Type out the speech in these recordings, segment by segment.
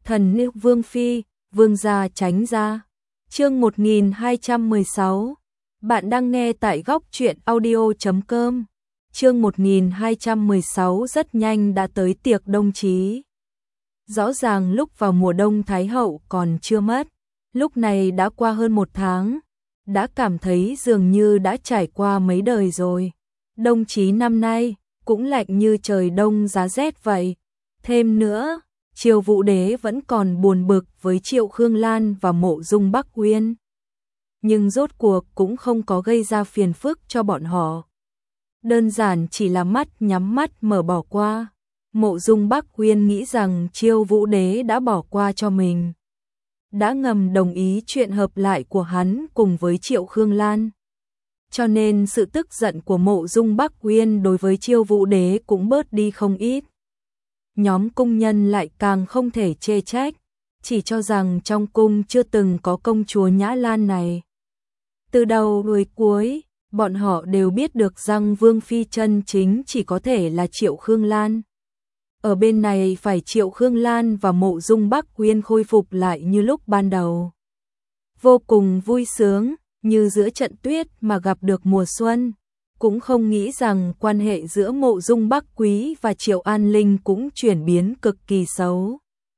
Thần nữ Vương Phi, Vương gia tránh ra. Chương 1216. Bạn đang nghe tại góc truyện audio.com. Chương 1216 rất nhanh đã tới tiệc đông chí. Rõ ràng lúc vào mùa đông Thái hậu còn chưa mất, lúc này đã qua hơn 1 tháng, đã cảm thấy dường như đã trải qua mấy đời rồi. Đông chí năm nay cũng lạnh như trời đông giá rét vậy. Thêm nữa, Triều Vũ Đế vẫn còn buồn bực với Triệu Khương Lan và Mộ Dung Bắc Uyên. Nhưng rốt cuộc cũng không có gây ra phiền phức cho bọn họ. Đơn giản chỉ là mắt nhắm mắt mở bỏ qua. Mộ Dung Bắc Uyên nghĩ rằng Triều Vũ Đế đã bỏ qua cho mình, đã ngầm đồng ý chuyện hợp lại của hắn cùng với Triệu Khương Lan. Cho nên sự tức giận của Mộ Dung Bắc Uyên đối với Triều Vũ Đế cũng bớt đi không ít. Nhóm cung nhân lại càng không thể chê trách, chỉ cho rằng trong cung chưa từng có công chúa Nhã Lan này. Từ đầu đến cuối, bọn họ đều biết được rằng Vương Phi chân chính chỉ có thể là Triệu Khương Lan. Ở bên này phải Triệu Khương Lan và Mộ Dung Bắc Uyên khôi phục lại như lúc ban đầu. Vô cùng vui sướng, như giữa trận tuyết mà gặp được mùa xuân. Cũng không nghĩ rằng quan hệ giữa Mộ Dung Bắc Quý và Triệu An Linh cũng chuyển biến cực kỳ xấu.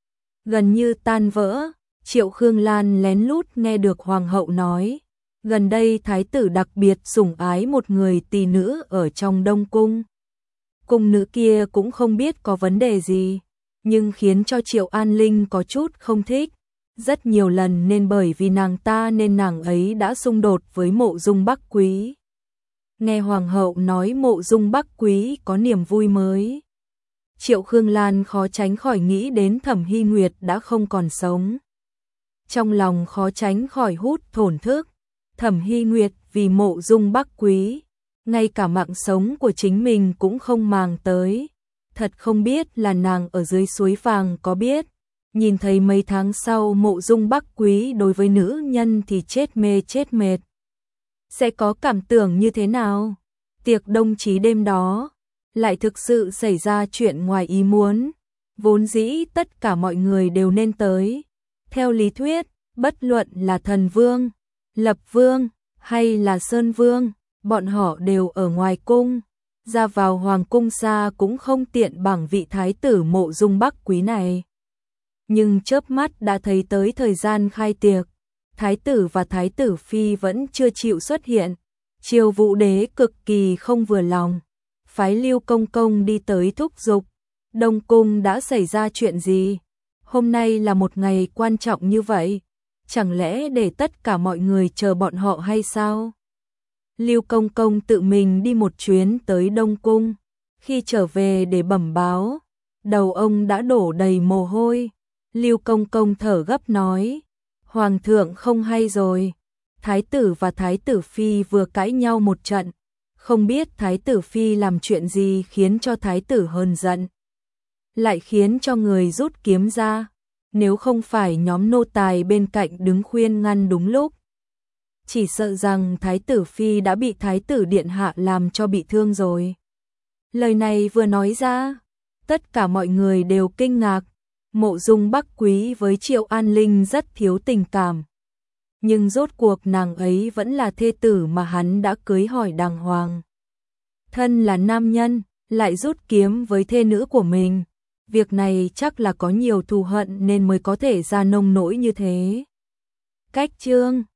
Gần như tan vỡ, Triệu Khương Lan lén lút nghe được Hoàng hậu nói, gần đây Thái tử đặc biệt sủng ái một người tỳ nữ ở trong Đông Cung. Cung nữ kia cũng không biết có vấn đề gì, nhưng khiến cho Triệu An Linh có chút không thích. Rất nhiều lần nên bởi vì nàng ta nên nàng ấy đã xung đột với Mộ Dung Bắc Quý. Nghe Hoàng hậu nói Mộ Dung Bắc Quý có niềm vui mới, Triệu Khương Lan khó tránh khỏi nghĩ đến Thẩm Hy Nguyệt đã không còn sống. Trong lòng khó tránh khỏi hút thổn thức, Thẩm Hy Nguyệt vì Mộ Dung Bắc Quý, ngay cả mạng sống của chính mình cũng không màng tới. Thật không biết là nàng ở dưới suối vàng có biết, nhìn thấy mấy tháng sau Mộ Dung Bắc Quý đối với nữ nhân thì chết mê chết mệt, sẽ có cảm tưởng như thế nào. Tiệc đông chí đêm đó lại thực sự xảy ra chuyện ngoài ý muốn. Vốn dĩ tất cả mọi người đều nên tới. Theo lý thuyết, bất luận là Thần Vương, Lập Vương hay là Sơn Vương, bọn họ đều ở ngoài cung, ra vào hoàng cung xa cũng không tiện bằng vị thái tử Mộ Dung Bắc Quý này. Nhưng chớp mắt đã thấy tới thời gian khai tiệc, thái tử và thái tử phi vẫn chưa chịu xuất hiện. Triều Vũ Đế cực kỳ không vừa lòng, phái Lưu Công Công đi tới thúc giục, Đông cung đã xảy ra chuyện gì? Hôm nay là một ngày quan trọng như vậy, chẳng lẽ để tất cả mọi người chờ bọn họ hay sao? Lưu Công Công tự mình đi một chuyến tới Đông cung, khi trở về để bẩm báo, đầu ông đã đổ đầy mồ hôi. Lưu Công Công thở gấp nói, Hoàng thượng không hay rồi, thái tử và thái tử phi vừa cãi nhau một trận, không biết thái tử phi làm chuyện gì khiến cho thái tử hờn giận, lại khiến cho người rút kiếm ra, nếu không phải nhóm nô tài bên cạnh đứng khuyên ngăn đúng lúc, chỉ sợ rằng thái tử phi đã bị thái tử điện hạ làm cho bị thương rồi. Lời này vừa nói ra, tất cả mọi người đều kinh ngạc. Mộ Dung Bắc Quý với Triệu An Linh rất thiếu tình cảm, nhưng rốt cuộc nàng ấy vẫn là thê tử mà hắn đã cưới hỏi đàng hoàng. Thân là nam nhân, lại rút kiếm với thê nữ của mình, việc này chắc là có nhiều thù hận nên mới có thể ra nông nỗi như thế. Cách chương